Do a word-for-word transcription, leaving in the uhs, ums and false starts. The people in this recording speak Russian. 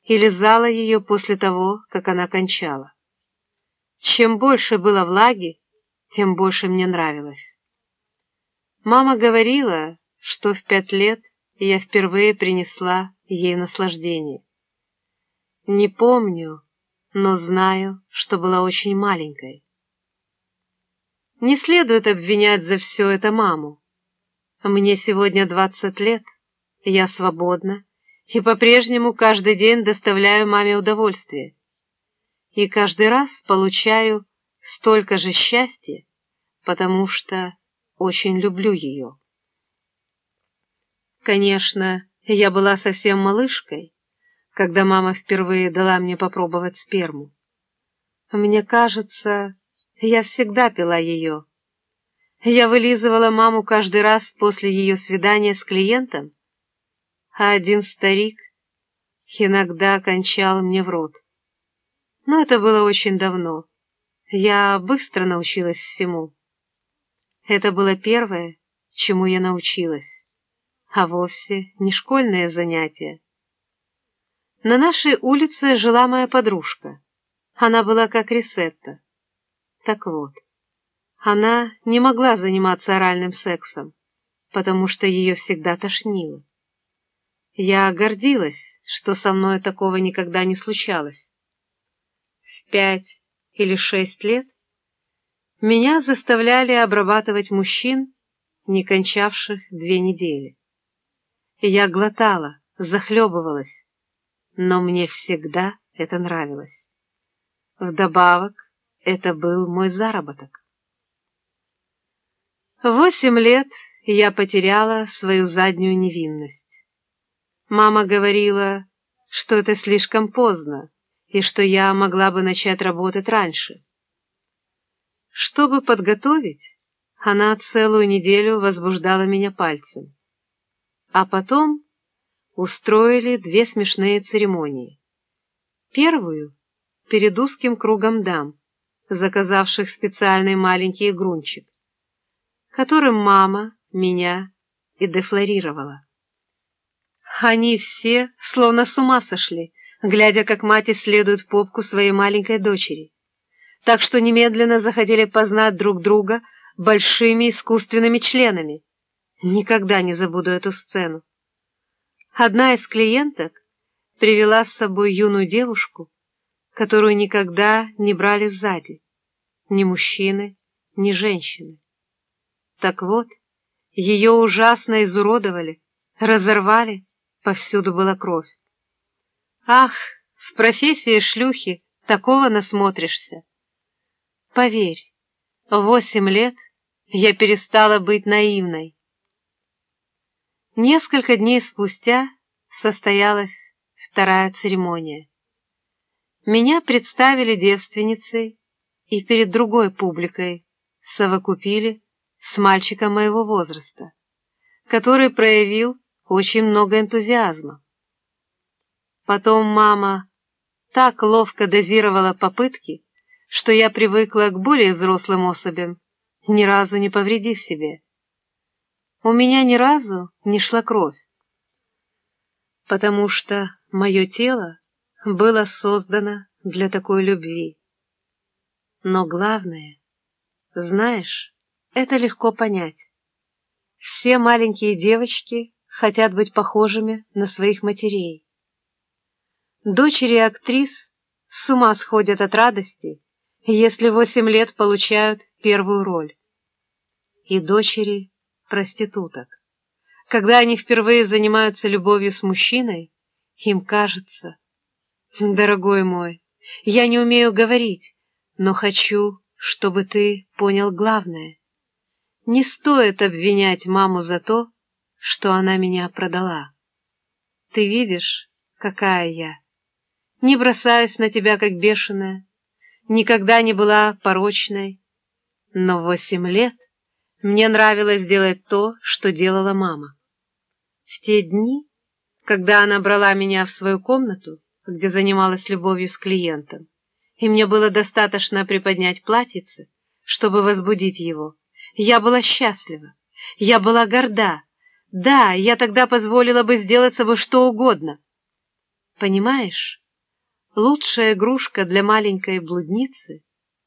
и лизала ее после того, как она кончала. Чем больше было влаги, тем больше мне нравилось. Мама говорила, что в пять лет я впервые принесла ей наслаждение. Не помню, но знаю, что была очень маленькой. Не следует обвинять за все это маму. Мне сегодня двадцать лет, я свободна и по-прежнему каждый день доставляю маме удовольствие. И каждый раз получаю столько же счастья, потому что очень люблю ее. Конечно, я была совсем малышкой, когда мама впервые дала мне попробовать сперму. Мне кажется, я всегда пила ее. Я вылизывала маму каждый раз после ее свидания с клиентом, а один старик иногда кончал мне в рот. Но это было очень давно. Я быстро научилась всему. Это было первое, чему я научилась, а вовсе не школьное занятие. На нашей улице жила моя подружка. Она была как Рисетта. Так вот, она не могла заниматься оральным сексом, потому что ее всегда тошнило. Я гордилась, что со мной такого никогда не случалось. В пять или шесть лет меня заставляли обрабатывать мужчин, не кончавших две недели. Я глотала, захлебывалась, но мне всегда это нравилось. Вдобавок, это был мой заработок. В восемь лет я потеряла свою заднюю невинность. Мама говорила, что это слишком поздно, и что я могла бы начать работать раньше. Чтобы подготовить, она целую неделю возбуждала меня пальцем. А потом устроили две смешные церемонии. Первую — перед узким кругом дам, заказавших специальный маленький игрунчик, которым мама меня и дефлорировала. Они все словно с ума сошли, глядя, как мать исследует попку своей маленькой дочери, так что немедленно захотели познать друг друга большими искусственными членами. Никогда не забуду эту сцену. Одна из клиенток привела с собой юную девушку, которую никогда не брали сзади, ни мужчины, ни женщины. Так вот, ее ужасно изуродовали, разорвали, повсюду была кровь. Ах, в профессии шлюхи такого насмотришься. Поверь, в восемь лет я перестала быть наивной. Несколько дней спустя состоялась вторая церемония. Меня представили девственницей и перед другой публикой совокупили с мальчиком моего возраста, который проявил очень много энтузиазма. Потом мама так ловко дозировала попытки, что я привыкла к более взрослым особям, ни разу не повредив себе. У меня ни разу не шла кровь, потому что мое тело было создано для такой любви. Но главное, знаешь, это легко понять. Все маленькие девочки хотят быть похожими на своих матерей. Дочери актрис с ума сходят от радости, если восемь лет получают первую роль. И дочери проституток. Когда они впервые занимаются любовью с мужчиной, им кажется: «Дорогой мой, я не умею говорить, но хочу, чтобы ты понял главное. Не стоит обвинять маму за то, что она меня продала. Ты видишь, какая я. Не бросаюсь на тебя, как бешеная, никогда не была порочной, но в восемь лет мне нравилось делать то, что делала мама. В те дни, когда она брала меня в свою комнату, где занималась любовью с клиентом, и мне было достаточно приподнять платьице, чтобы возбудить его, я была счастлива, я была горда. Да, я тогда позволила бы сделать собой что угодно. Понимаешь, лучшая игрушка для маленькой блудницы